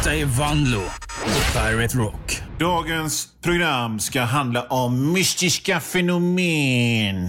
Detta är Vanlo på Pirate Rock. Dagens program ska handla om mystiska fenomen.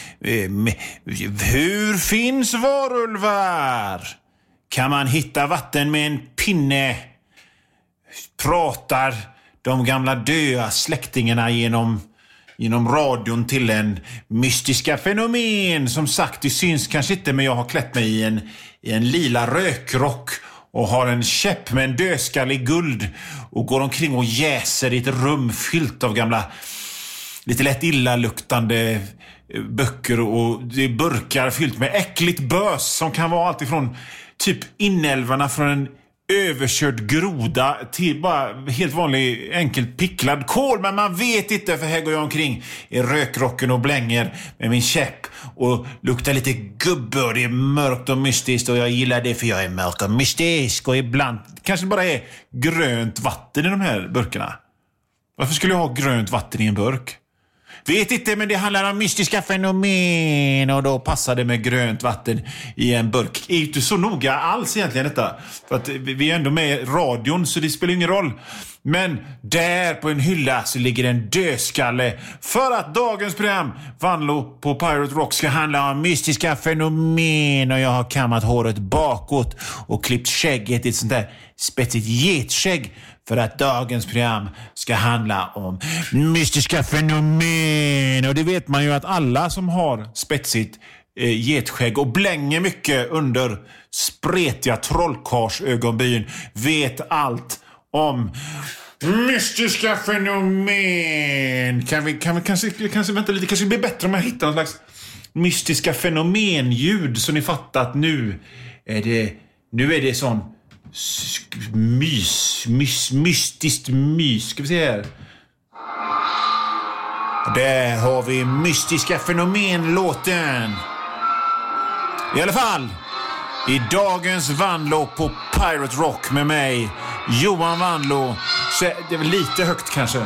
Hur finns varulvar? Kan man hitta vatten med en pinne? Pratar de gamla döda släktingarna genom radion till en mystiska fenomen? Som sagt, det syns kanske inte, men jag har klätt mig i en lila rökrock och har en käpp med en dödskalle i guld och går omkring och jäser i ett rum fyllt av gamla, lite lätt illaluktande böcker, och det är burkar fyllt med äckligt bös som kan vara allt ifrån typ inälvorna från en överkörd groda till bara helt vanlig enkelt picklad kål. Men man vet inte, för här går jag omkring i rökrocken och blänger med min käpp och luktar lite gubbe, och det är mörkt och mystiskt, och jag gillar det för jag är mörk och mystisk. Och ibland kanske det bara är grönt vatten i de här burkarna. Varför skulle jag ha grönt vatten i en burk? Vet inte, men det handlar om mystiska fenomen, och då passar det med grönt vatten i en burk. Det är inte så noga alls egentligen detta, för att vi är ändå med i radion, så det spelar ingen roll. Men där på en hylla så ligger en dödskalle, för att dagens program Vanlo på Pirate Rock ska handla om mystiska fenomen, och jag har kammat håret bakåt och klippt skägget i ett sånt där spetsigt getskägg, för att dagens program ska handla om mystiska fenomen. Och det vet man ju att alla som har spetsigt getskägg och blänger mycket under spretiga trollkarsögonbyn vet allt om mystiska fenomen. Kan vi kanske vänta lite, kanske blir bättre om jag hittar någon slags mystiska fenomenljud, så ni fattar att nu är det sån mystiskt mys. Ska vi se här. Där har vi mystiska fenomenlåten. I alla fall, i dagens Vanlo på Pirate Rock med mig, Johan Vanlo. Så det är väl lite högt kanske.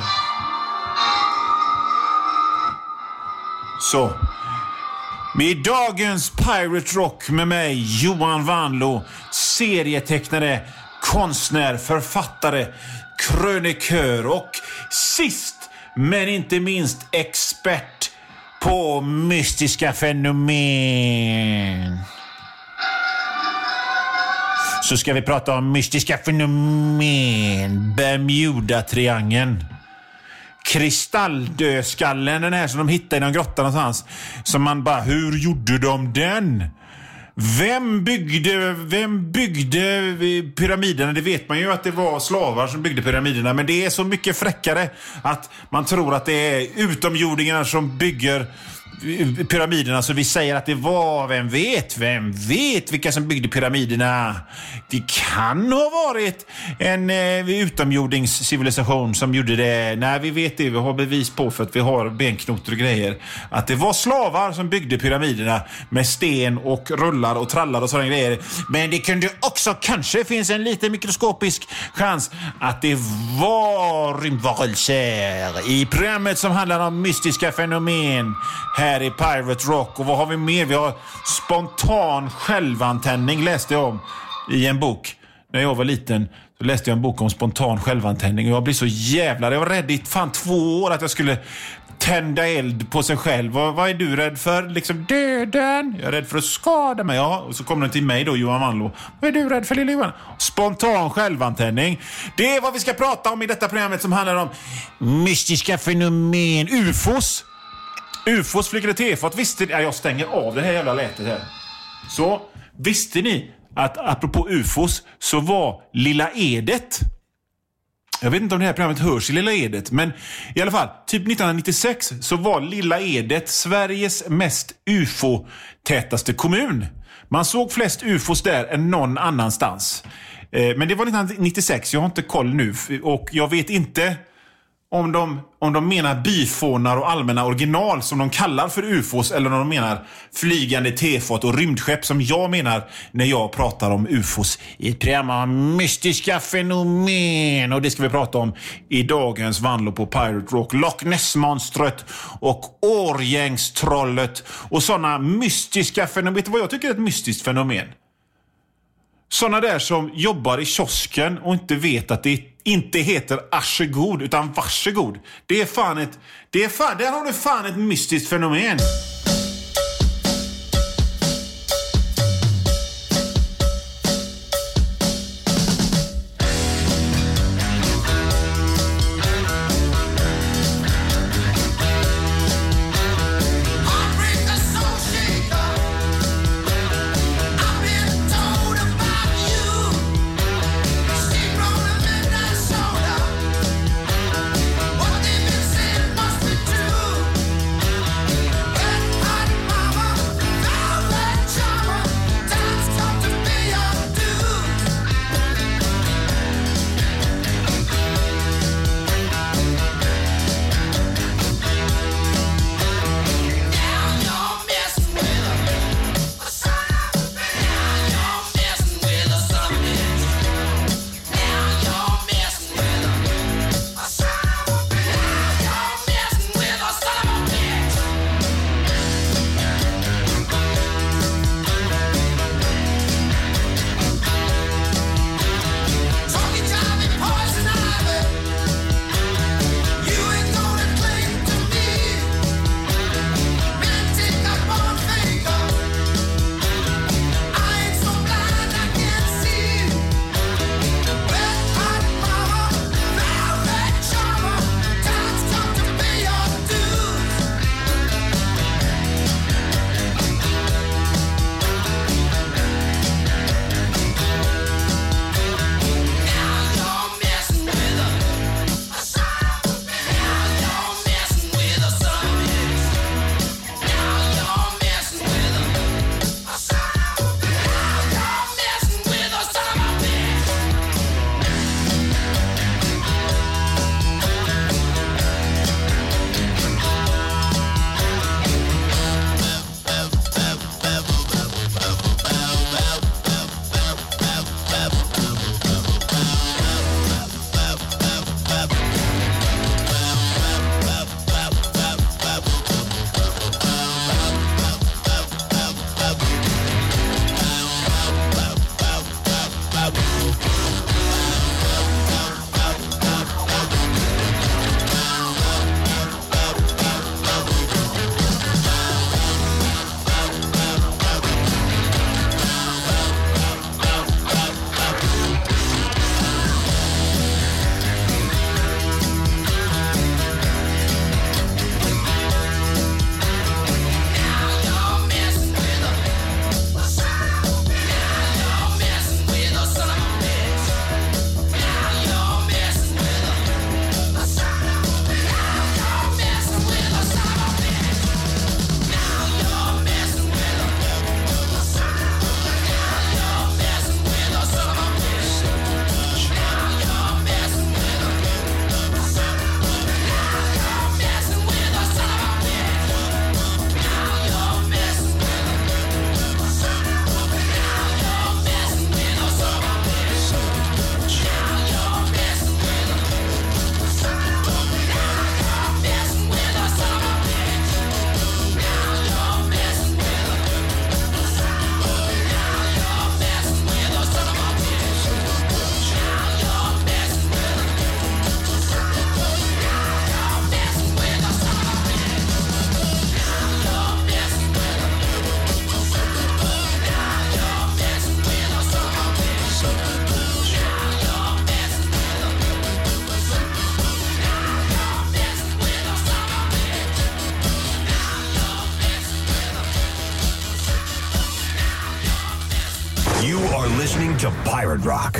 Så. Med dagens Pirate Rock med mig, Johan Vanlo, serietecknare, konstnär, författare, krönikör och sist men inte minst expert på mystiska fenomen. Så ska vi prata om mystiska fenomen. Bermuda-triangeln. Kristalldödskallen, den här som de hittade i någon grotta någonstans. Som man bara, hur gjorde de den? Vem byggde pyramiderna? Det vet man ju att det var slavar som byggde pyramiderna. Men det är så mycket fräckare att man tror att det är utomjordingar som bygger pyramiderna, så vi säger att det var, vem vet vilka som byggde pyramiderna. Det kan ha varit en utomjordingscivilisation som gjorde det. Nej, vi vet det, vi har bevis på, för att vi har benknotor och grejer, att det var slavar som byggde pyramiderna med sten och rullar och trallar och sådana grejer. Men det kunde också kanske finns en liten mikroskopisk chans att det var rymdvarelser i programmet som handlar om mystiska fenomen här i Pirate Rock. Och vad har vi mer? Vi har spontan självantändning, läste jag om i en bok. När jag var liten så läste jag en bok om spontan självantändning, och jag blev så jävla, jag var rädd i 2 år att jag skulle tända eld på sig själv. Vad är du rädd för? Liksom döden. Jag är rädd för att skada mig. Ja, och så kommer den till mig då, Johan Vanlo. Vad är du rädd för, lilla Johan? Spontan självantändning. Det är vad vi ska prata om i detta programmet som handlar om mystiska fenomen. UFOs flygande tefat. Visste ni? Jag stänger av det här jävla lätet här. Så visste ni att apropå UFOs så var Lilla Edet, jag vet inte om det här programmet hörs i Lilla Edet, men i alla fall, typ 1996 så var Lilla Edet Sveriges mest UFO-tätaste kommun. Man såg flest UFOs där än någon annanstans. Men det var 1996, jag har inte koll nu, och jag vet inte om de menar byfånar och allmänna original som de kallar för UFOs, eller om de menar flygande tefat och rymdskepp som jag menar när jag pratar om UFOs i ett program om mystiska fenomen. Och det ska vi prata om i dagens Vanlo på Pirate Rock. Loch Ness-monstret och Årgängstrollet och sådana mystiska fenomen. Vet du vad jag tycker är ett mystiskt fenomen? Såna där som jobbar i kiosken och inte vet att det inte heter arsegod utan varsegod. Det är fan ett... där har du fan ett mystiskt fenomen. You are listening to Pirate Rock.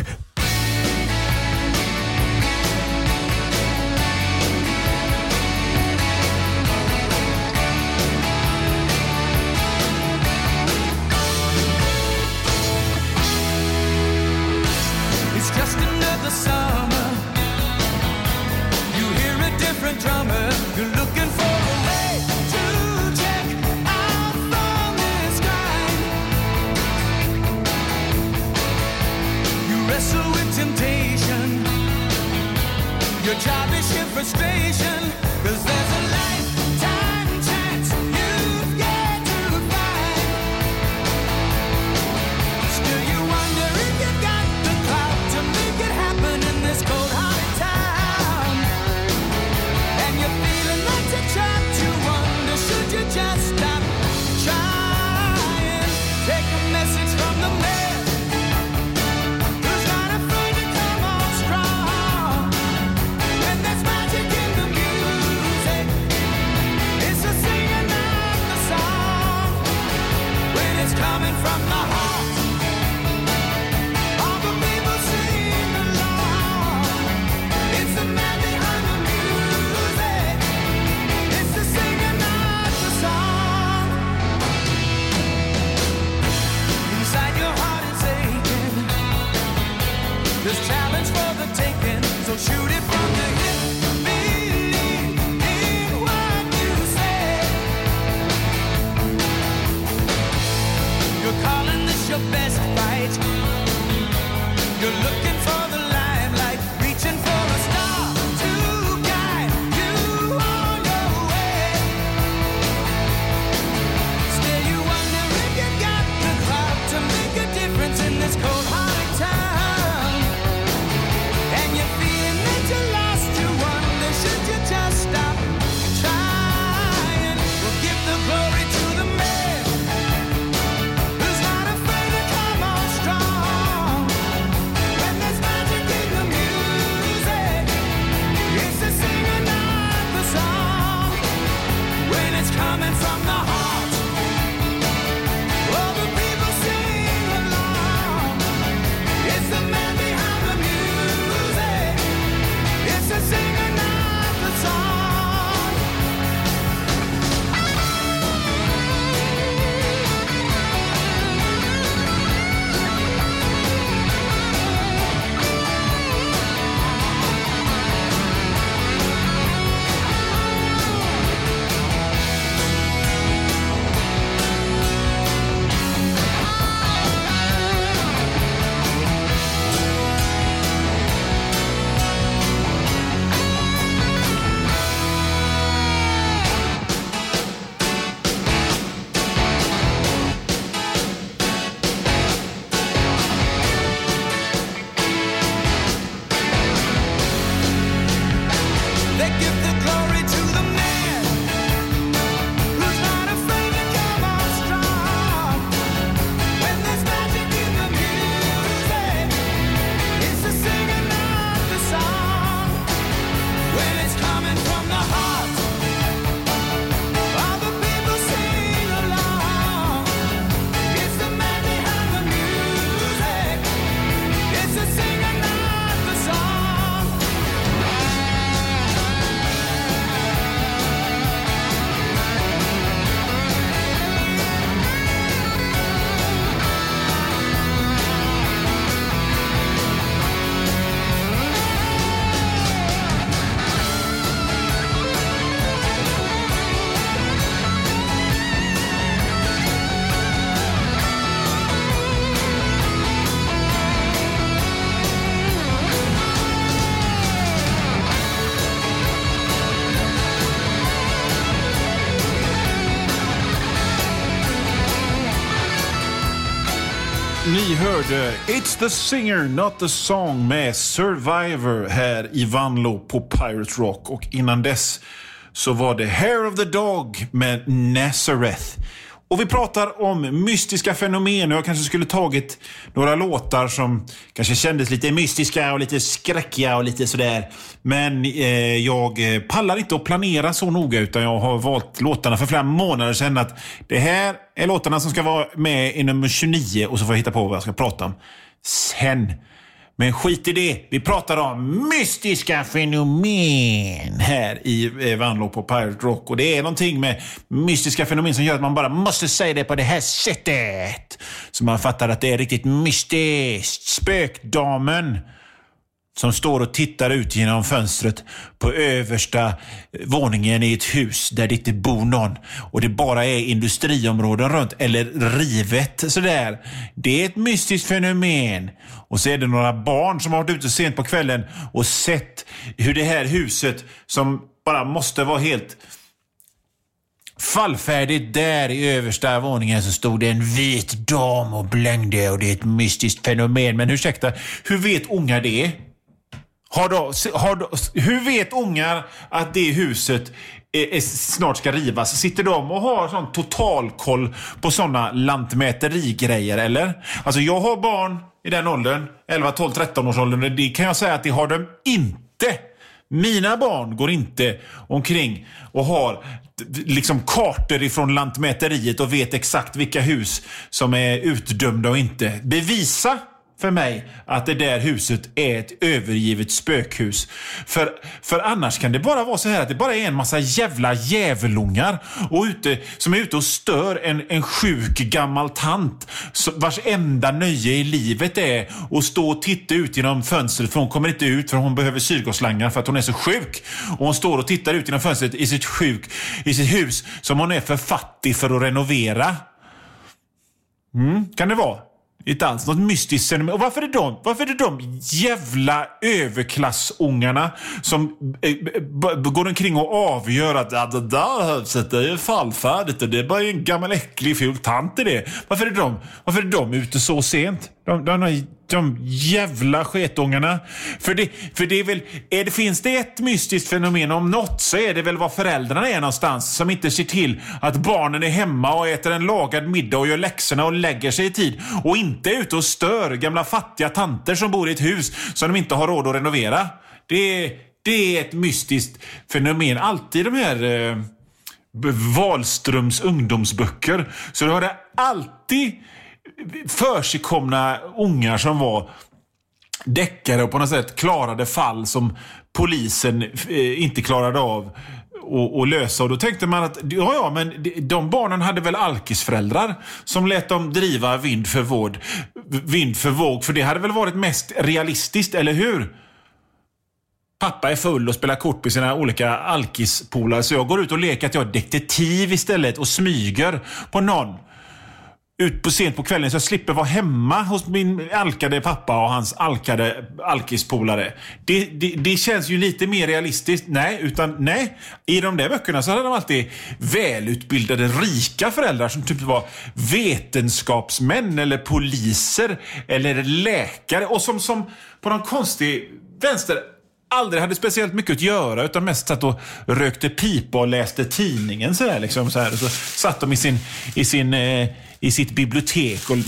It's just another summer. You hear a different drummer. You're looking for a way to check out from this grind. You wrestle with temptation. Your job is your frustration. 'Cause there's a lifetime chance you've yet to find. Still you wonder if coming from the heart. All the people sing along. It's the man behind the music. It's the singer, not the song. Inside your heart is aching. There's challenge for the taking, so shoot it from the hip. Believe in what you say. You're calling this your best fight. You're looking for the limelight, reaching for a star to guide you on your way. Still you wonder if you got the clout to make a difference in this cold-hearted town. And you're feeling that you lost, you wonder, should you just stop trying? Well, give the glory to the man who's not afraid to come on strong. When there's magic in the music, it's the singer, not the song. When it's coming from the heart, all the people sing along. It's the man behind the music. It's the singer, not the song. They give the glory to the man who's not afraid to come on strong. When there's magic in the music, it's the singer, not the song. When it's coming from the heart, all the people sing along. It's the man behind the music. It's the singer, not the song. Ni hörde It's the Singer, Not the Song med Survivor här i Vanlo på Pirate Rock. Och innan dess så var det Hair of the Dog med Nazareth. Och vi pratar om mystiska fenomen. Jag kanske skulle tagit några låtar som kanske kändes lite mystiska och lite skräckiga och lite sådär. Men jag pallar inte att planera så noga, utan jag har valt låtarna för flera månader sedan. Att det här är låtarna som ska vara med i nummer 29 och så får jag hitta på vad jag ska prata om sen. Men skit i det. Vi pratar om mystiska fenomen här i Vanlo på Pirate Rock. Och det är någonting med mystiska fenomen som gör att man bara måste säga det på det här sättet. Så man fattar att det är riktigt mystiskt. Spökdamen som står och tittar ut genom fönstret på översta våningen i ett hus där det inte bor någon och det bara är industriområden runt eller rivet sådär. Det är ett mystiskt fenomen. Och så är det några barn som har varit ute sent på kvällen och sett hur det här huset som bara måste vara helt fallfärdigt, där i översta våningen så stod det en vit dam och blängde, och det är ett mystiskt fenomen. Men ursäkta, hur vet unga det? Hur vet ungar att det huset snart ska rivas? Sitter de och har sån totalkoll på såna lantmäterigrejer, eller? Alltså jag har barn i den åldern, 11, 12, 13 års åldern. Det kan jag säga att det har de inte. Mina barn går inte omkring och har liksom kartor ifrån Lantmäteriet och vet exakt vilka hus som är utdömda och inte. Bevisa för mig att det där huset är ett övergivet spökhus. För annars kan det bara vara så här att det bara är en massa jävla jävelungar som är ute och stör en sjuk gammal tant vars enda nöje i livet är att stå och titta ut genom fönstret, för hon kommer inte ut för hon behöver syrgasslangar för att hon är så sjuk. Och hon står och tittar ut genom fönstret i sitt hus som hon är för fattig för att renovera. Kan det vara? Inte alls något mystiskt fenomen. Och varför är det de jävla överklassungarna som går omkring och avgör att det där huset är ju fallfärdigt och det är bara en gammal äcklig ful tant i det. Varför är de ute så sent? De jävla sketungarna. För det är väl, finns det ett mystiskt fenomen om något, så är det väl vad föräldrarna är någonstans, som inte ser till att barnen är hemma och äter en lagad middag och gör läxorna och lägger sig i tid och inte är ute och stör gamla fattiga tanter som bor i ett hus som de inte har råd att renovera. Det är ett mystiskt fenomen. Alltid de här Wahlströms ungdomsböcker, så har det alltid försigkomna ungar som var deckare och på något sätt klarade fall som polisen inte klarade av att lösa. Och då tänkte man att men de barnen hade väl alkisföräldrar som lät dem driva vind för våg, för det hade väl varit mest realistiskt, eller hur? Pappa är full och spelar kort på sina olika alkispolare, så jag går ut och leker att jag är detektiv istället och smyger på någon ut på sent på kvällen, så jag slipper vara hemma hos min alkade pappa och hans alkade alkispolare. Det känns ju lite mer realistiskt. Nej, i de där böckerna så hade de alltid välutbildade, rika föräldrar som typ var vetenskapsmän eller poliser eller läkare, och som på någon konstig vänster aldrig hade speciellt mycket att göra, utan mest satt och rökte pipa och läste tidningen så här, liksom så här. Och så satt de i sitt bibliotek och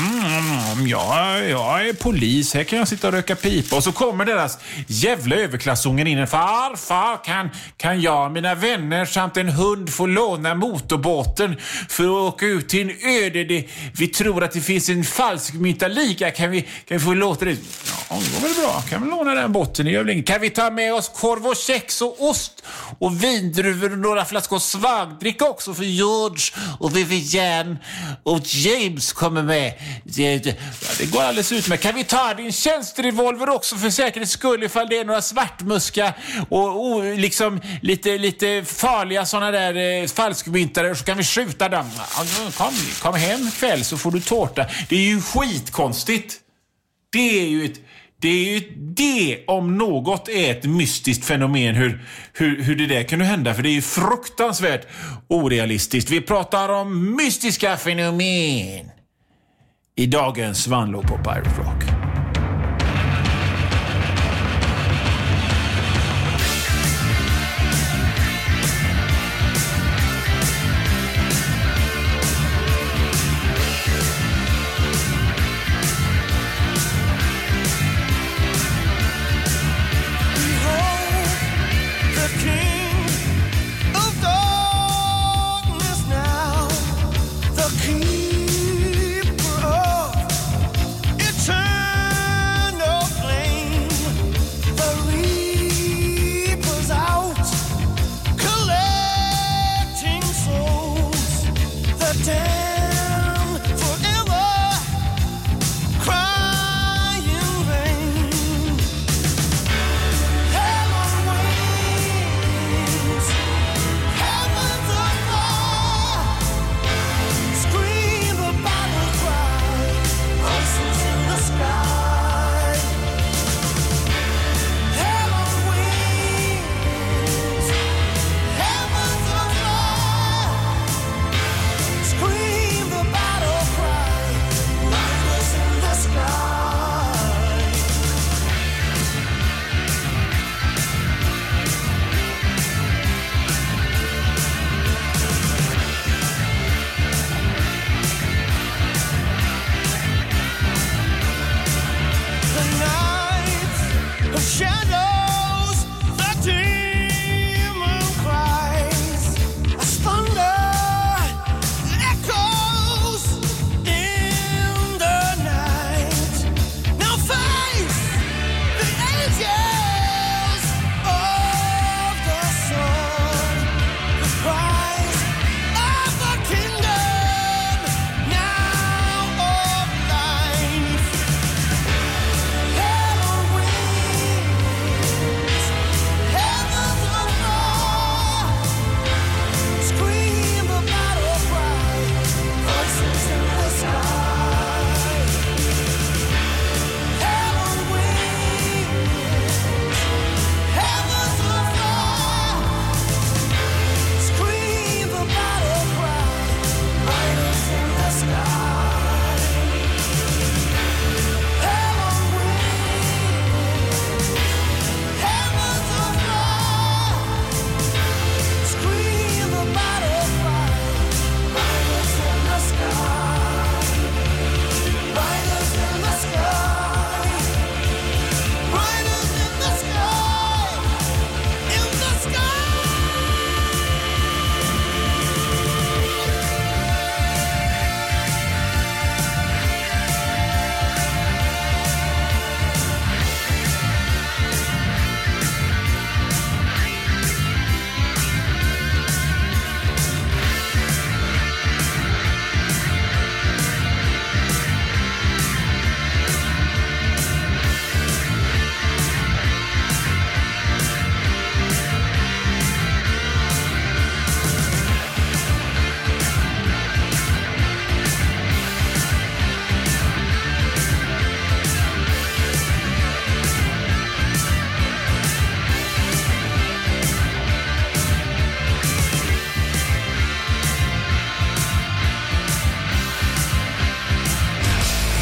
jag är polis, här kan jag sitta och röka pipa. Och så kommer deras jävla överklassungen in. Farfar, kan jag och mina vänner samt en hund få låna motorbåten för att åka ut till en öde? Vi tror att det finns en falsk myntaliga. Kan vi få låta det? Ja, det var bra. Kan vi låna den båten? Kan vi ta med oss korv och kex och ost och vindruvor och några flaskor svagdricka också för George och Vivian och James kommer med. Det går alldeles ut med. Kan vi ta din tjänsterevolver också för säkerhets skull ifall det är några svartmuska och liksom lite farliga såna där falskmyntare, så kan vi skjuta dem. Kom hem kväll så får du tårta. Det är ju skitkonstigt. Det om något är ett mystiskt fenomen, hur det där kan hända, för det är ju fruktansvärt orealistiskt. Vi pratar om mystiska fenomen i dagens Vanlo på Pirate Rock. Turn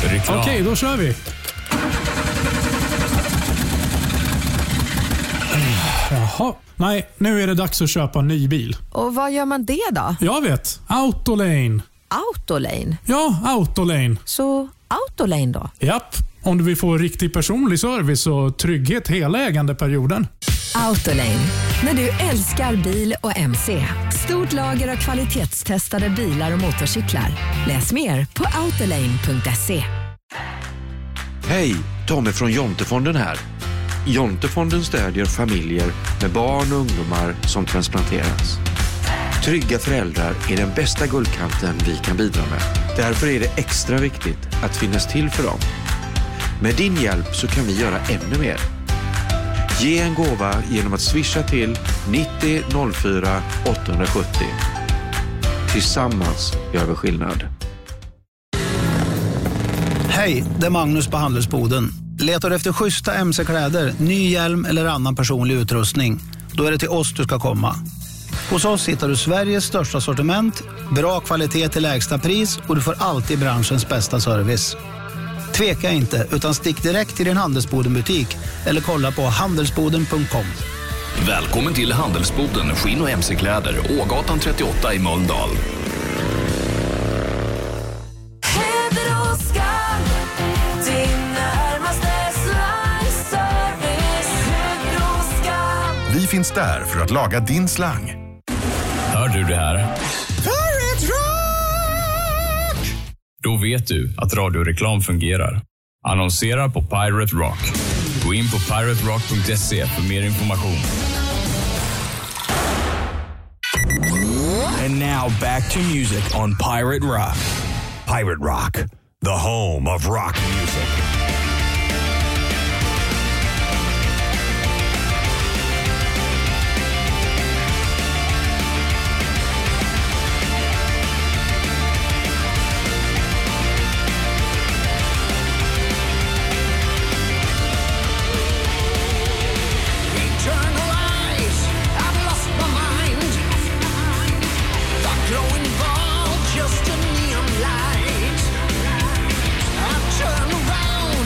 Reklam. Okej, då kör vi. Jaha. Nej, nu är det dags att köpa en ny bil. Och vad gör man det då? Jag vet. Autolane. Autolane? Ja, Autolane. Så Autolane då? Japp. Om du vill få riktig personlig service och trygghet hela ägandeperioden. Autolane. När du älskar bil och MC. Stort lager av kvalitetstestade bilar och motorcyklar. Läs mer på autolane.se. Hej, Tommy från Jontefonden här. Jontefonden stödjer familjer med barn och ungdomar som transplanteras. Trygga föräldrar är den bästa guldkanten vi kan bidra med. Därför är det extra viktigt att finnas till för dem. Med din hjälp så kan vi göra ännu mer. Ge en gåva genom att swisha till 90 04 870. Tillsammans gör vi skillnad. Hej, det är Magnus på Handelsboden. Letar du efter schyssta MC-kläder, ny hjälm eller annan personlig utrustning? Då är det till oss du ska komma. Hos oss hittar du Sveriges största sortiment, bra kvalitet till lägsta pris och du får alltid branschens bästa service. Tveka inte, utan stick direkt till din Handelsboden-butik eller kolla på handelsboden.com. Välkommen till Handelsboden, skinn- och MC-kläder, Ågatan 38 i Mölndal. Vi finns där för att laga din slang. Hör du det här? Pirate Rock! Då vet du att radioreklam fungerar. Annonsera på Pirate Rock. Gå in på piraterock.se för mer information. And now back to music on Pirate Rock. Pirate Rock, the home of rock music. Just a neon light. I turn around.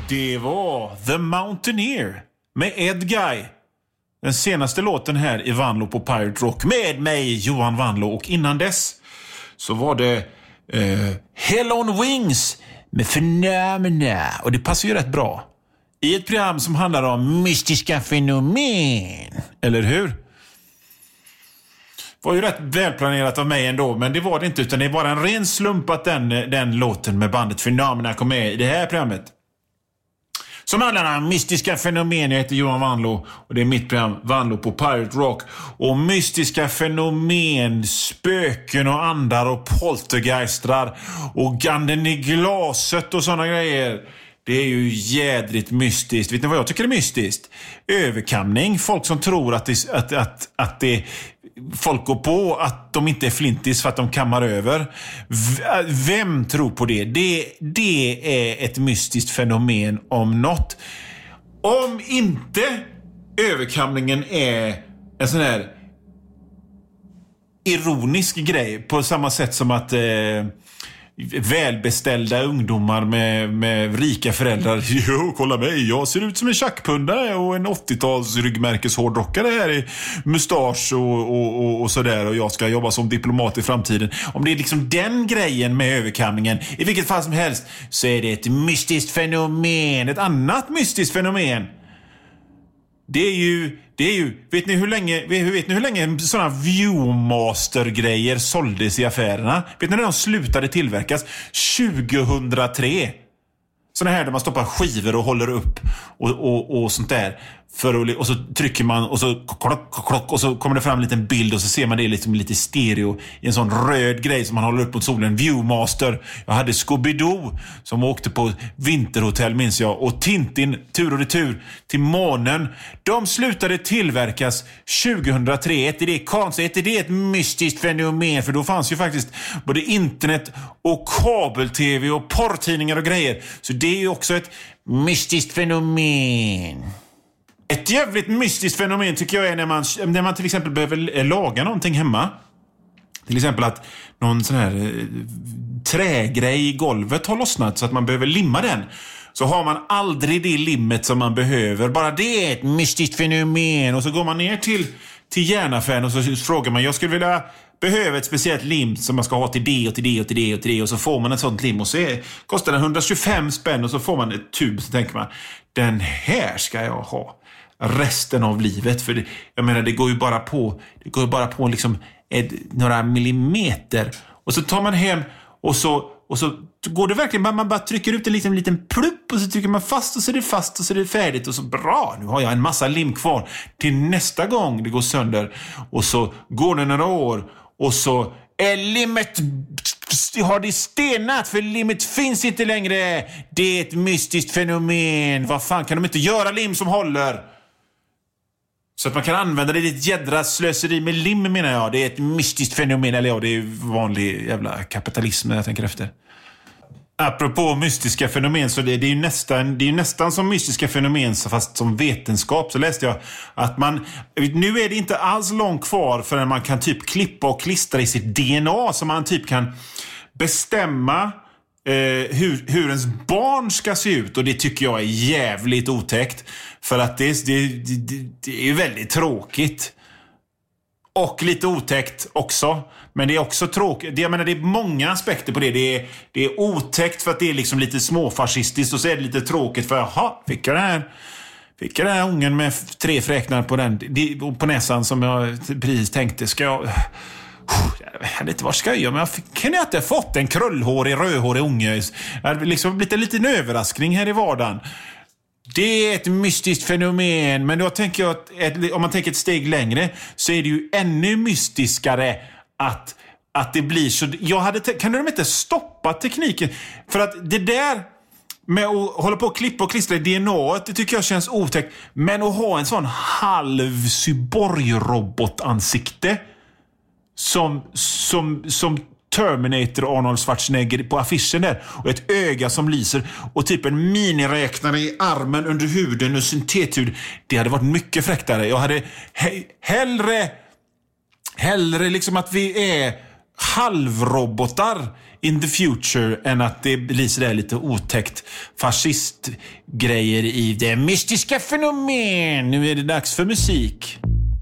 Det var The Mountaineer med Ed Guy. Den senaste låten här i Vanlo på Pirate Rock med mig, Johan Vanlo. Och innan dess så var det Hell on Wings med Phenomena. Och det passar ju rätt bra i ett program som handlar om mystiska fenomen. Eller hur? Det var ju rätt välplanerat av mig ändå, men det var det inte, utan det var en ren slump att den låten med bandet Phenomena kom med i det här programmet. Som handlar om mystiska fenomen. Jag heter Johan Vanlo och det är mitt program Vanlo på Pirate Rock. Och mystiska fenomen, spöken och andar och poltergeistrar och ganden i glaset och sådana grejer. Det är ju jädrigt mystiskt. Vet ni vad jag tycker är mystiskt? Överkamning. Folk som tror att det folk går på att de inte är flintis för att de kammar över. Vem tror på det? Det är ett mystiskt fenomen om något. Om inte överkamningen är en sån här ironisk grej på samma sätt som att välbeställda ungdomar med rika föräldrar. Jo, kolla mig, jag ser ut som en tjackpundare och en 80-tals ryggmärkeshårdrockare här i mustasch och sådär, och jag ska jobba som diplomat i framtiden. Om det är liksom den grejen med överkamningen, i vilket fall som helst, så är det ett mystiskt fenomen. Ett annat mystiskt fenomen, det är ju vet ni hur länge sådana Viewmaster-grejer såldes i affärerna? Vet ni när de slutade tillverkas? 2003. Sådana här där man stoppar skivor och håller upp och sånt där. Och så trycker man och så klock, och så kommer det fram en liten bild och så ser man det liksom lite stereo i en sån röd grej som man håller upp mot solen. Viewmaster. Jag hade Scooby-Doo som åkte på vinterhotell, minns jag. Och Tintin, tur och retur till månen. De slutade tillverkas 2003. Är det konstigt? Är det ett mystiskt fenomen? För då fanns ju faktiskt både internet och kabel-tv och porrtidningar och grejer. Så det är ju också ett mystiskt fenomen. Ett jävligt mystiskt fenomen tycker jag är när man till exempel behöver laga någonting hemma. Till exempel att någon sån här trägrej i golvet har lossnat så att man behöver limma den. Så har man aldrig det limmet som man behöver. Bara det är ett mystiskt fenomen. Och så går man ner till järnaffären och så frågar man, jag skulle behöva ett speciellt lim som man ska ha till det och till det och till det och till det. Och så får man ett sånt lim och så kostar det 125 spänn och så får man ett tub. Så tänker man, den här ska jag ha resten av livet. För jag menar, det går ju bara på liksom några millimeter. Och så tar man hem och så går det verkligen, man bara trycker ut en liten plupp och så trycker man fast och så är det fast och så är det färdigt och så bra, nu har jag en massa lim kvar till nästa gång det går sönder. Och så går det några år och så är limmet, har det stenat för limmet finns inte längre. Det är ett mystiskt fenomen. Vad fan, kan de inte göra lim som håller? Så att man kan använda det i ett jädra slöseri med lim, menar jag. Det är ett mystiskt fenomen. Eller ja, det är vanlig jävla kapitalism när jag tänker efter. Apropå mystiska fenomen, så det är ju nästan som mystiska fenomen fast som vetenskap. Så läste jag att nu är det inte alls långt kvar förrän man kan typ klippa och klistra i sitt DNA, så man typ kan bestämma hur ens barn ska se ut. Och det tycker jag är jävligt otäckt, för att det är väldigt tråkigt och lite otäckt också. Men det är också tråkigt. Jag menar, det är många aspekter på det. Det är otäckt för att det är liksom lite småfascistiskt, och så är det lite tråkigt för fick jag den här ungen med 3 fräknar på näsan som jag precis tänkte, ska jag vet inte vad ska jag göra, men kan jag inte fått en krullhårig, rödhårig unge? Det hade liksom blivit en liten överraskning här i vardagen. Det är ett mystiskt fenomen, men då tänker jag att om man tänker ett steg längre så är det ju ännu mystiskare att det blir så. Kan de inte stoppa tekniken? För att det där med att hålla på och klippa och klistra i DNA, det tycker jag känns otäckt. Men att ha en sån halv cyborg-robotansikte som Terminator Arnold Schwarzenegger på affischen där, och ett öga som lyser och typ en miniräknare i armen under huden och syntethud, det hade varit mycket fräktare. Jag hade hellre liksom att vi är halvrobotar in the future än att det blir sådär lite otäckt fascistgrejer i det mystiska fenomen. Nu är det dags för musik.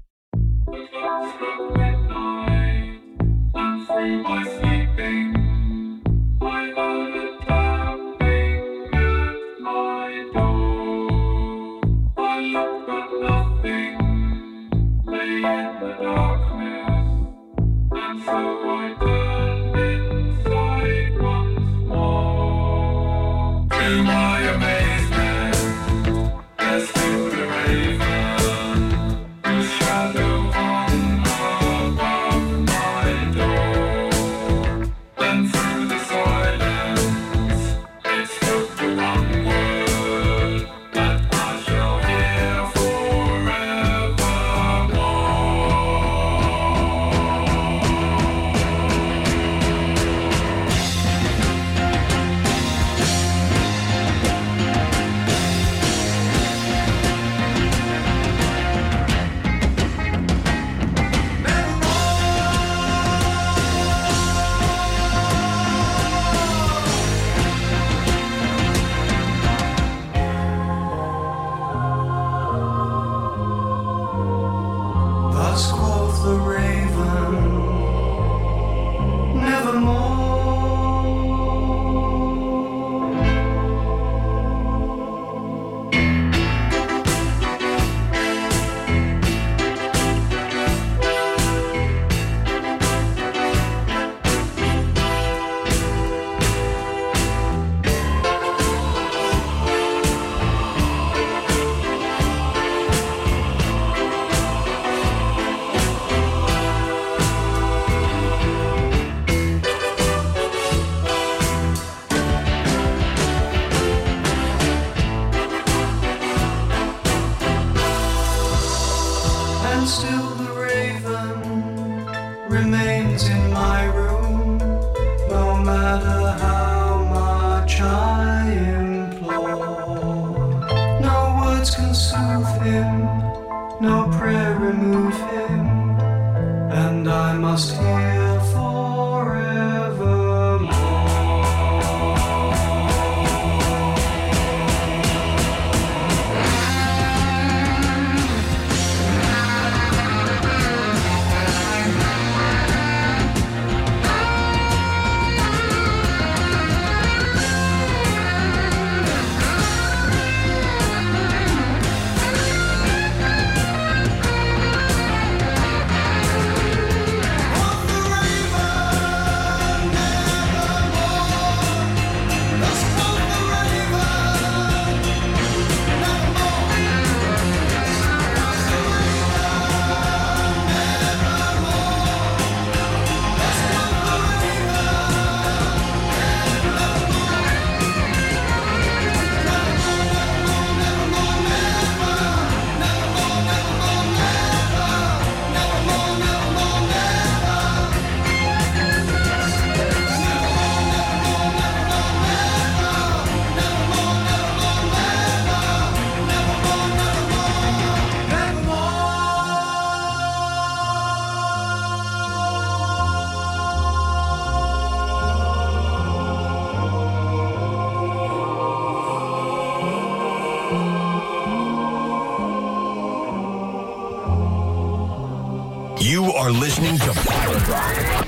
You are listening to Pirate Rock.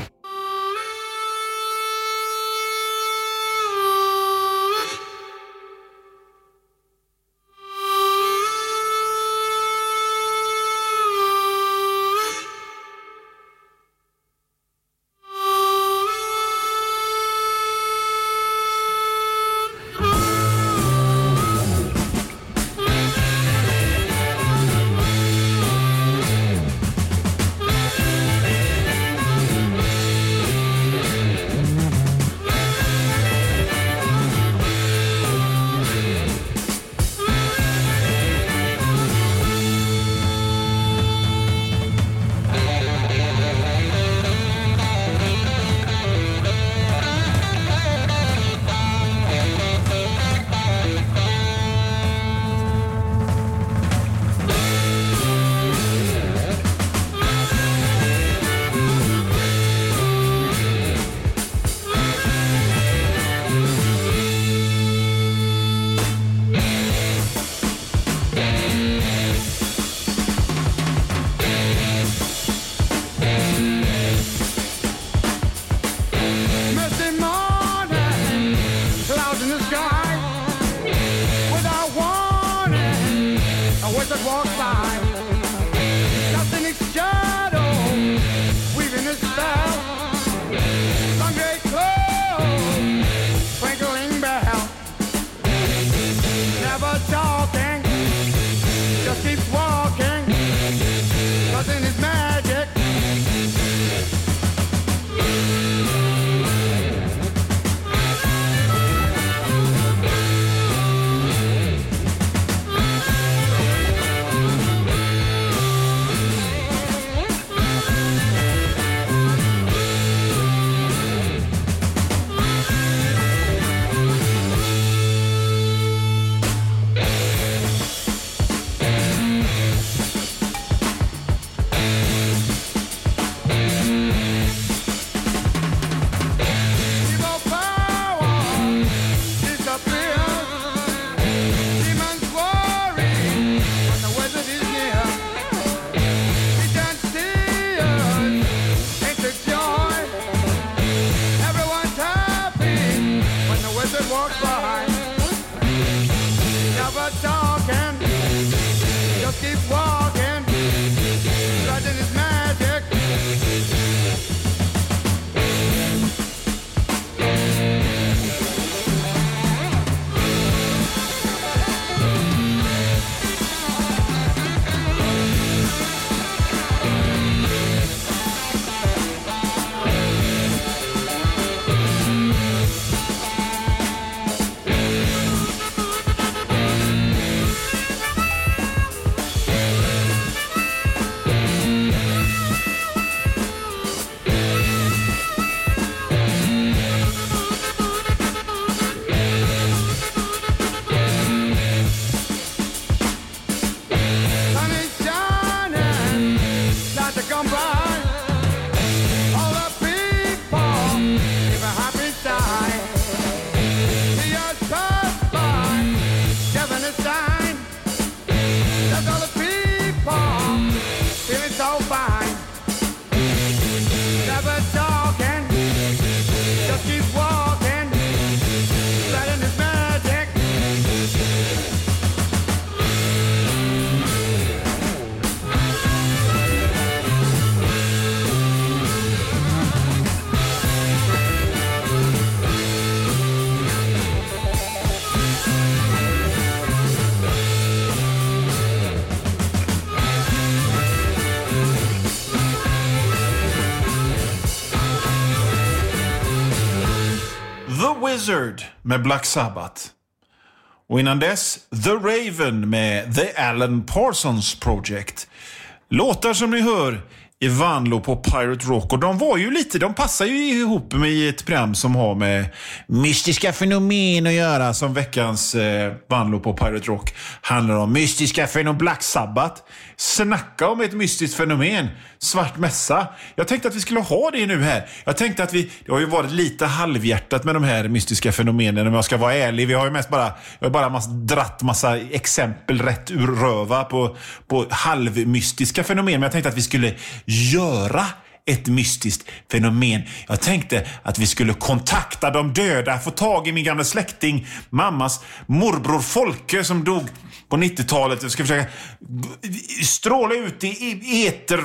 Blizzard med Black Sabbath. Och innan dess The Raven med The Alan Parsons Project. Låtar som ni hör i Vanlo på Pirate Rock. Och de passar ju ihop med ett program som har med mystiska fenomen att göra, som veckans Vanlo på Pirate Rock handlar om. Mystiska fenomen, Black Sabbath. Snacka om ett mystiskt fenomen. Svart mässa. Jag tänkte att vi skulle ha det nu här. Jag tänkte att det har ju varit lite halvhjärtat med de här mystiska fenomenen, om jag ska vara ärlig. Vi har ju bara dratt massa exempel rätt ur röva på halvmystiska fenomen. Men jag tänkte att vi skulle göra ett mystiskt fenomen. Jag tänkte att vi skulle kontakta de döda, få tag i min gamla släkting, mammas morbror Folke, som dog på 90-talet. Jag ska försöka stråla ut i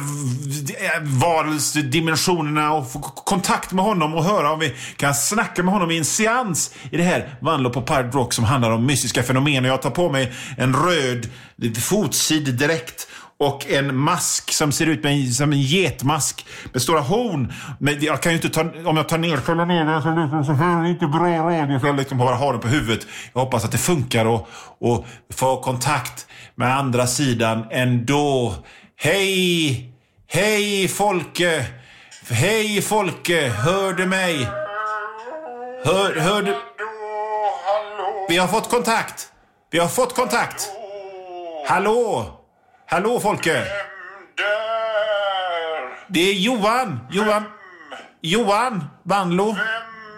etervarelsdimensionerna och få kontakt med honom och höra om vi kan snacka med honom i en seans i det här Vanlo på Pirate Rock som handlar om mystiska fenomen. Och jag tar på mig en röd fotsid direkt och en mask som ser ut som en getmask med stora horn. Men jag kan ju inte om jag tar ner så här är inte bra radio, så jag liksom bara har den på huvudet. Jag hoppas att det funkar och få kontakt med andra sidan ändå. Hej Folke. Hej Folke, hör du mig? Hör du? Vi har fått kontakt. Hallå Folke. Det är Johan Vanlo. Vem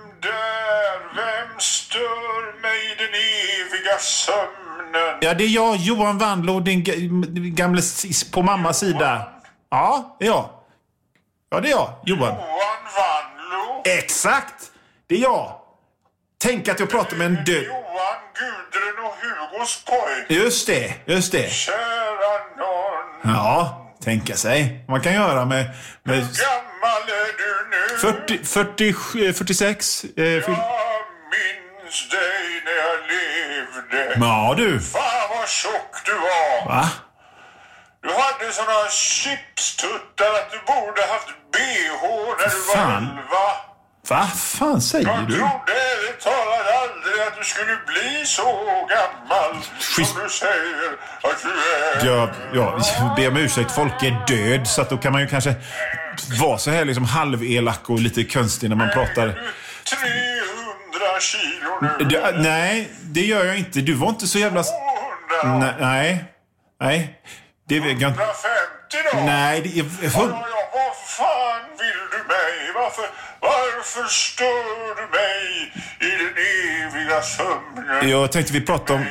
stör mig i den eviga sömnen? Ja, det är jag, Johan Vanlo, din gamla på mammas sida. Ja, det är jag. Ja, det är jag, Johan Vanlo? Exakt, det är jag. Tänk att jag pratar med en död. Johan, Gudrun och Hugos pojk. Just det. Kära nån. Ja, tänka sig. Man kan göra med Hur gammal är du nu? 46. Jag minns dig när jag levde. Ja, du. Fan vad tjock du var. Va? Du hade såna chipstuttar att du borde haft BH när du var 11. Vad fan säger du? Jag trodde ärligt talat aldrig att du skulle bli så gammal som du säger att du är. Jag ber om ursäkt, folk är död, så att då kan man ju kanske vara så här liksom halvelak och lite konstig när man pratar. Är du 300 kilo nu? Nej, det gör jag inte. Du var inte så jävla... 200? Nej. Det vet jag inte. 150 då? Nej, vad fan vill du mig? Varför stör du mig i den eviga sömnen? Jag tänkte vi pratar om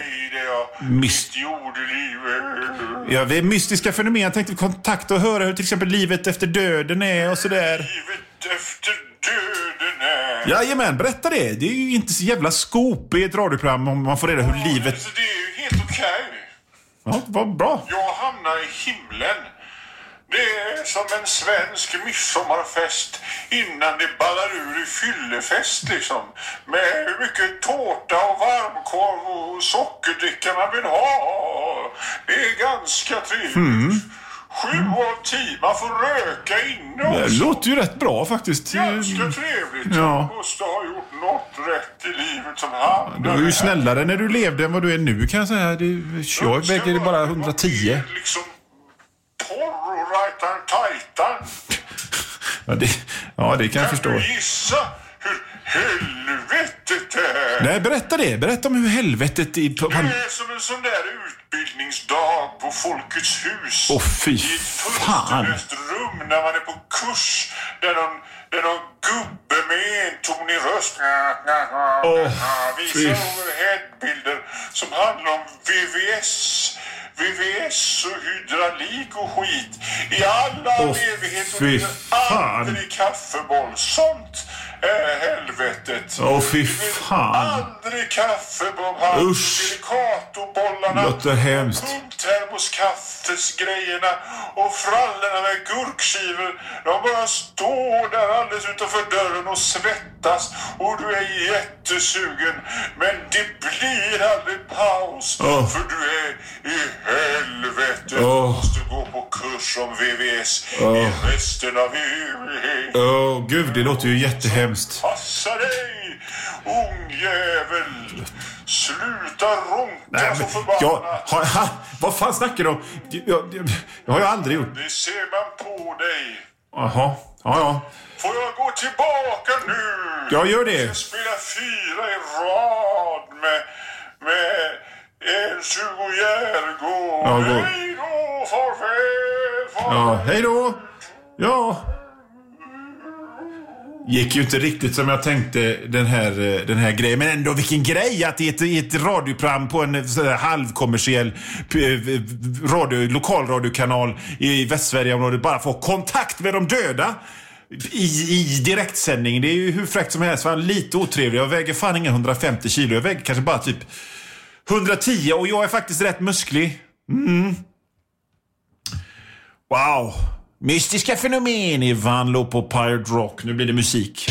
det är mystiska fenomen. Jag tänkte vi kontakta och höra hur till exempel livet efter döden är och sådär. Livet efter döden är... Jajamän, berätta det. Det är ju inte så jävla skop i ett radioprogram om man får reda hur livet... Alltså, det är ju helt okej. Ja, vad bra. Jag hamnar i himlen. Det är som en svensk midsommarfest innan det ballar ur i fyllefest liksom. Med hur mycket tårta och varmkorv och sockerdricka man vill ha. Det är ganska trevligt. 7 av 10. Man får röka inne också. Det låter ju rätt bra faktiskt. Ganska trevligt. Ja. Jag måste ha gjort något rätt i livet som han. Du var ju snällare när du levde än vad du är nu, kan jag säga. Jag väger bara 110. Liksom porr-rajtan tajtan. Det kan jag förstå. Kan du gissa hur helvetet är? Nej, berätta om hur helvetet är. Det är som en sån där utbildningsdag på Folkets hus. Fy I ett fönsterlöst rum när man är på kurs. Där någon gubbe med en ton i röst visar overheadbilder som handlar om VVS och hydraulik och skit. I alla evighet och det aldrig kaffeboll. Sånt är helvetet. Fy fan. Aldrig kaffeboll. Delicatobollarna. Låter hemskt. Termoskaffesgrejerna och frallorna med gurkskivor. De bara står där alldeles utanför dörren och svettas. Och du är jättesugen. Men det blir aldrig paus. För du är i helvete. Du måste gå på kurs om VVS i resten av evighet. Gud, det låter ju jättehemskt. Passa dig, ung jävel. Sluta ronka så förbannat. Vad fan snackar du om? Jag har ju aldrig gjort. Det ser man på dig. Jaha, ja. Får jag gå tillbaka nu? Ja, gör det. Jag ska spela 4 i rad med Ernst-Hugo Järegård. Ja, hej då, farväl. Ja, hej då. Ja. Gick ju inte riktigt som jag tänkte den här grejen. Men ändå vilken grej att i ett radioprogram på en halvkommersiell lokalradiokanal i Västsverigeområdet bara få kontakt med de döda i direktsändning. Det är ju hur fräckt som helst. Fan, lite otrevlig. Jag väger fan ingen 150 kilo. Jag väger kanske bara typ 110 och jag är faktiskt rätt musklig. Wow. Mystiska fenomen i Vanlo på Pirate Rock. Nu blir det musik.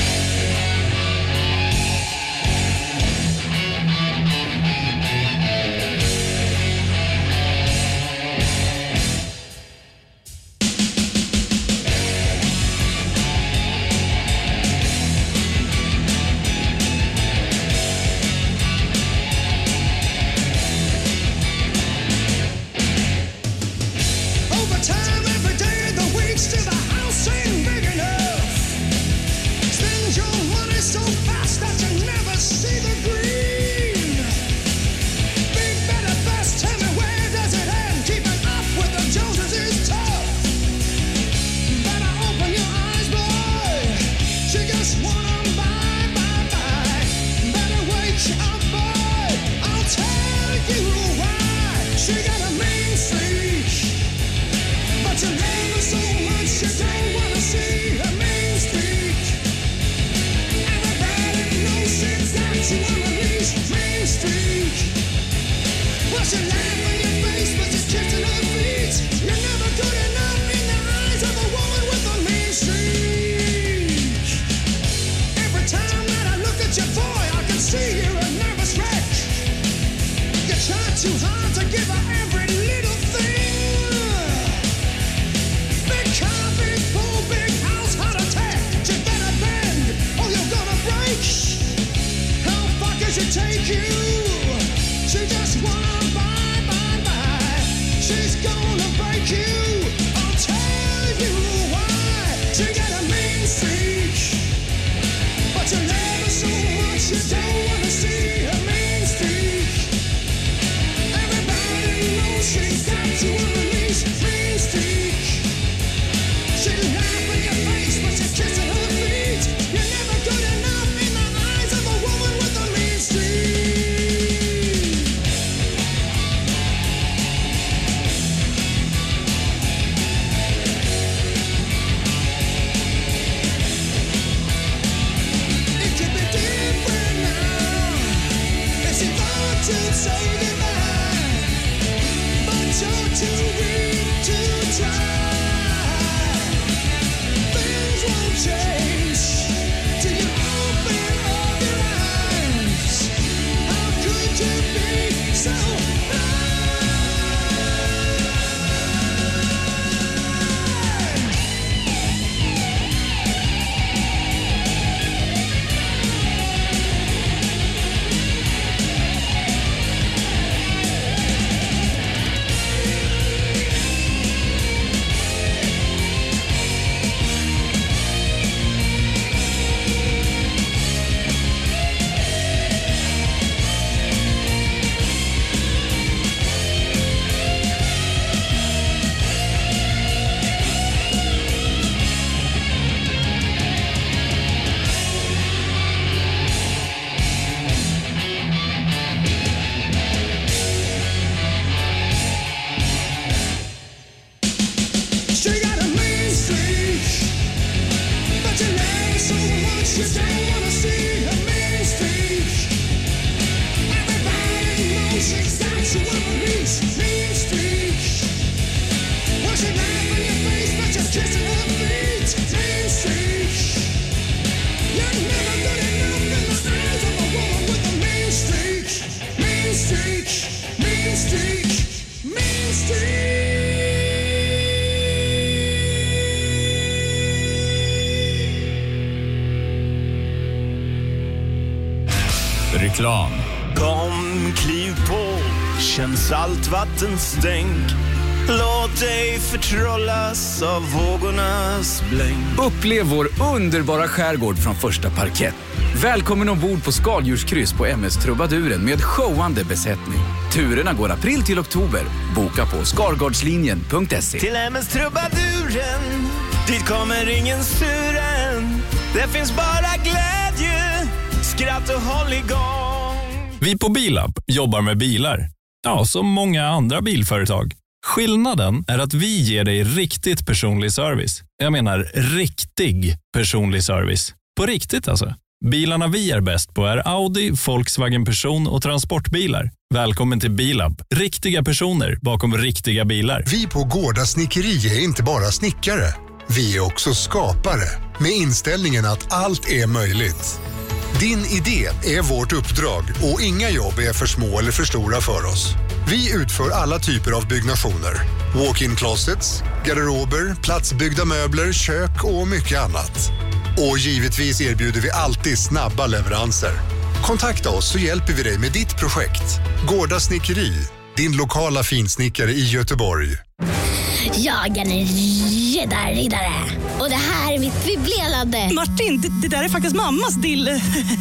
Reklam. Kom, kliv på, känn saltvattenstänk. Låt dig förtrollas av vågornas blänk. Upplev vår underbara skärgård från första parkett. Välkommen ombord på skaldjurskryss på MS Trubaduren med showande besättning. Turerna går april till oktober. Boka på skargardslinjen.se. Till MS Trubaduren, dit kommer ingen suren. Det finns bara glädje, skratt och håll igång. Vi på Bilab jobbar med bilar. Ja, som många andra bilföretag. Skillnaden är att vi ger dig riktigt personlig service. Jag menar riktig personlig service. På riktigt alltså. Bilarna vi är bäst på är Audi, Volkswagen Person och transportbilar. Välkommen till Bilab. Riktiga personer bakom riktiga bilar. Vi på Gårda Snickeri är inte bara snickare. Vi är också skapare. Med inställningen att allt är möjligt. Din idé är vårt uppdrag och inga jobb är för små eller för stora för oss. Vi utför alla typer av byggnationer. Walk-in closets, garderober, platsbyggda möbler, kök och mycket annat. Och givetvis erbjuder vi alltid snabba leveranser. Kontakta oss så hjälper vi dig med ditt projekt. Gårda Snickeri, din lokala finsnickare i Göteborg. Jag är en riddare. Och det här är mitt bibblelade. Martin, det där är faktiskt mammas dille.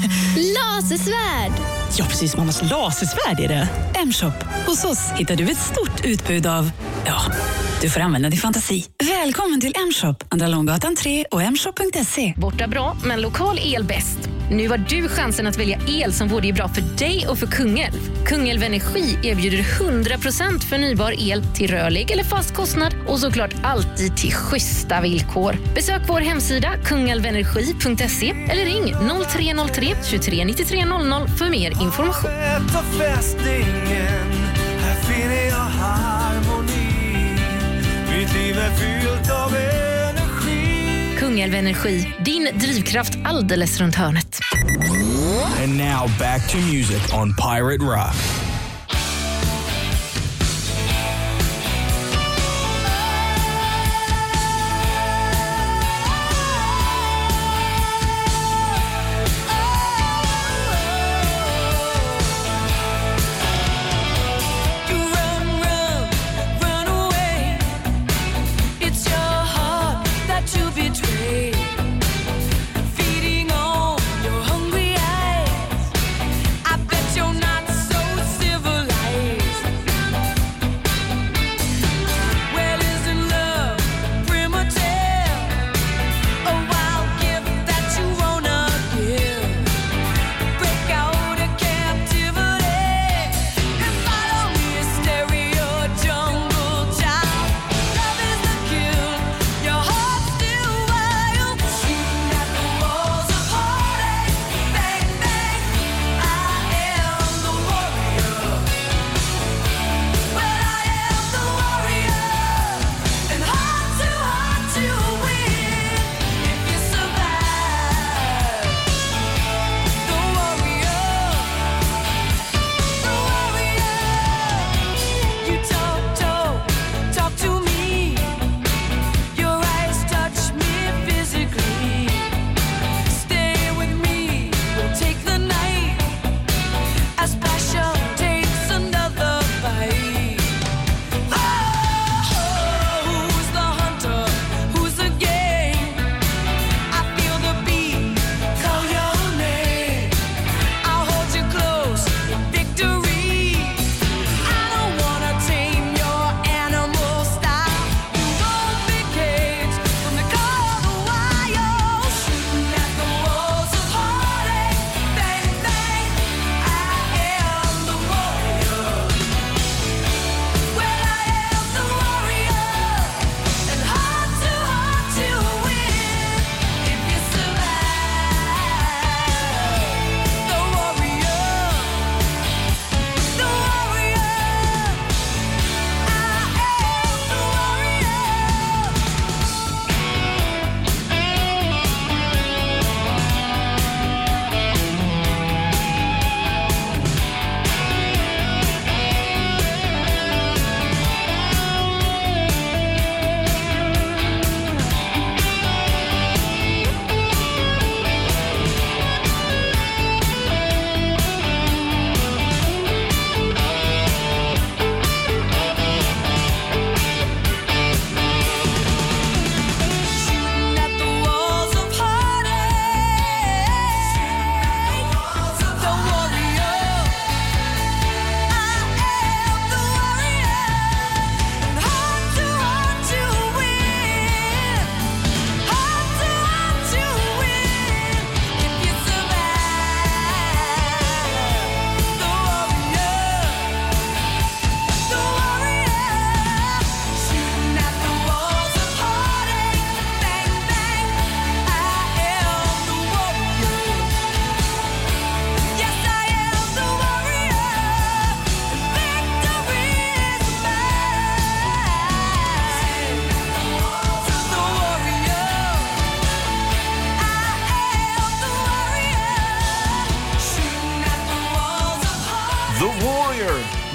Lasersvärd. Ja, precis, mammas lasersvärd är det. M-shop. Hos oss hittar du ett stort utbud av... Ja, du får använda din fantasi. Välkommen till M-shop. Andra Långgatan 3 och mshop.se. Borta bra, men lokal el bäst. Nu har du chansen att välja el som både är bra för dig och för Kungälv. Kungälv Energi erbjuder 100% förnybar el till rörlig eller fast kostnad och såklart alltid till schyssta villkor. Besök vår hemsida kungalvenergi.se eller ring 0303 23 93 00 för mer information. Här finner jag harmoni. Mitt liv är fyllt av energi. Kungälv Energi, din drivkraft alldeles runt hörnet. And now back to music on Pirate Rock.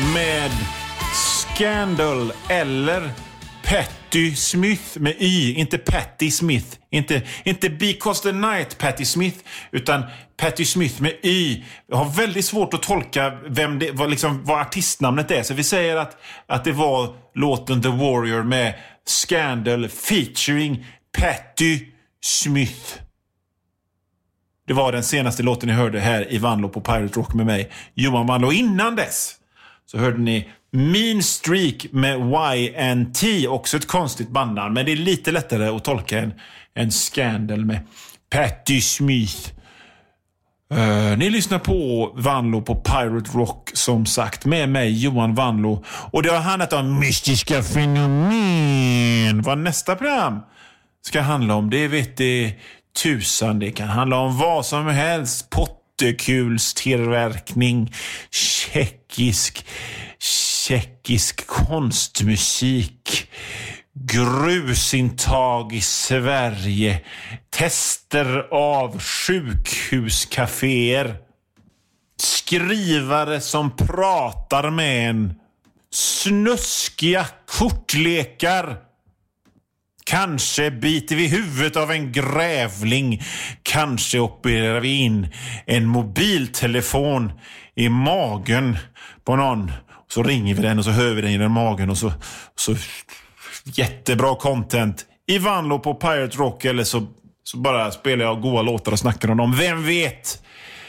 med Scandal eller Patti Smith med Y, inte Patti Smith, inte Because the Night Patti Smith, utan Patti Smith med Y. Jag har väldigt svårt att tolka vad artistnamnet är, så vi säger att det var låten The Warrior med Scandal featuring Patti Smith. Det var den senaste låten ni hörde här i Vanlo på Pirate Rock med mig, Johan Vanlo. Innan dess så hörde ni Mean Streak med YNT, också ett konstigt bandnamn, men det är lite lättare att tolka en Scandal med Patti Smith. Ni lyssnar på Vanlo på Pirate Rock, som sagt, med mig Johan Vanlo, och det har handlat om mystiska fenomen. Vad nästa program ska handla om, det vet det tusan. Det kan handla om vad som helst: pottekulstillverkning, tjeckisk konstmusik, grusintag i Sverige, tester av sjukhuscaféer, skrivare som pratar med en, snuskiga kortlekar. Kanske biter vi huvudet av en grävling. Kanske opererar vi in en mobiltelefon i magen på någon. Så ringer vi den och så hör vi den i den magen. Och så jättebra content i Vanlo på Pirate Rock. Eller så bara spelar jag goa låtar och snackar om dem. Vem vet?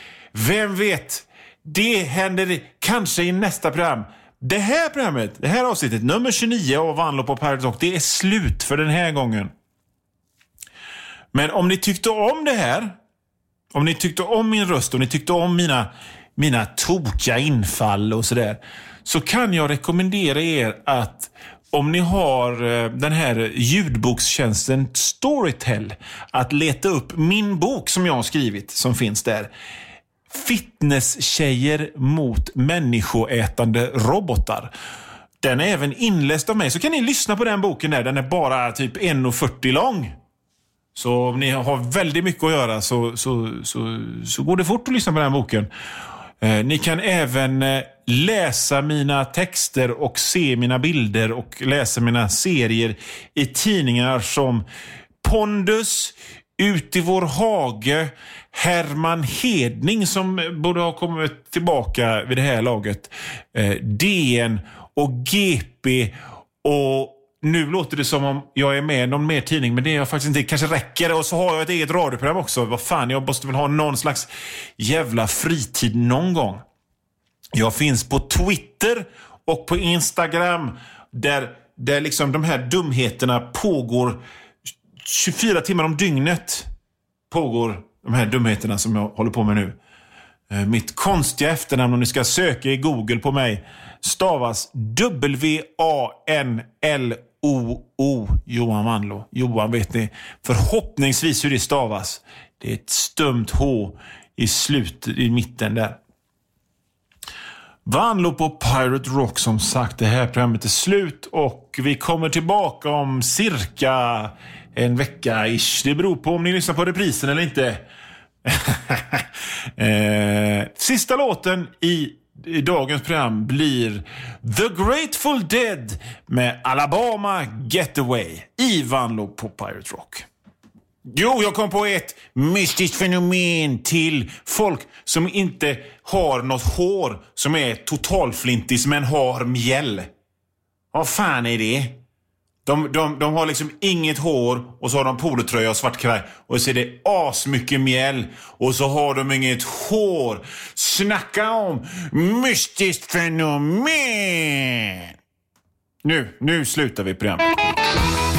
Det händer kanske i nästa program. Det här programmet, det här avsnittet, nummer 29 av Vanlo på Pirate Rock, det är slut för den här gången. Men om ni tyckte om det här, om ni tyckte om min röst, om ni tyckte om mina tokiga infall och sådär, så kan jag rekommendera er att, om ni har den här ljudbokstjänsten Storytel, att leta upp min bok som jag har skrivit, som finns där. Fitnesstjejer mot människoätande robotar. Den är även inläst av mig, så kan ni lyssna på den boken där. Den är bara typ 1,40 lång. Så om ni har väldigt mycket att göra så går det fort att lyssna på den boken. Ni kan även läsa mina texter och se mina bilder och läsa mina serier i tidningar som Pondus, Ut i vår hage, Herman Hedning, som borde ha kommit tillbaka vid det här laget, DN och GP, och nu låter det som om jag är med i någon mer tidning, men det är jag faktiskt inte. Kanske räcker, och så har jag ett eget radioprogram också. Vad fan, jag måste väl ha någon slags jävla fritid någon gång. Jag finns på Twitter och på Instagram, där liksom de här dumheterna pågår 24 timmar om dygnet. Pågår de här dumheterna som jag håller på med nu. Mitt konstiga efternamn, om ni ska söka i Google på mig, stavas WANLOO. Johan Vanlo. Johan, vet ni förhoppningsvis hur det stavas. Det är ett stumt H i mitten där. Vanlo på Pirate Rock, som sagt. Det här programmet är slut och vi kommer tillbaka om cirka en vecka ish. Det beror på om ni lyssnar på reprisen eller inte. Sista låten i dagens program blir The Grateful Dead med Alabama Getaway i Vanlo på Pirate Rock. Jo, jag kom på ett mystiskt fenomen till folk som inte har något hår, som är totalflintis men har mjäll. Vad fan är det? De har liksom inget hår, och så har de polotröja och svart kavaj, och så är det asmycket mjäll, och så har de inget hår. Snacka om mystiskt fenomen. Nu slutar vi programmet.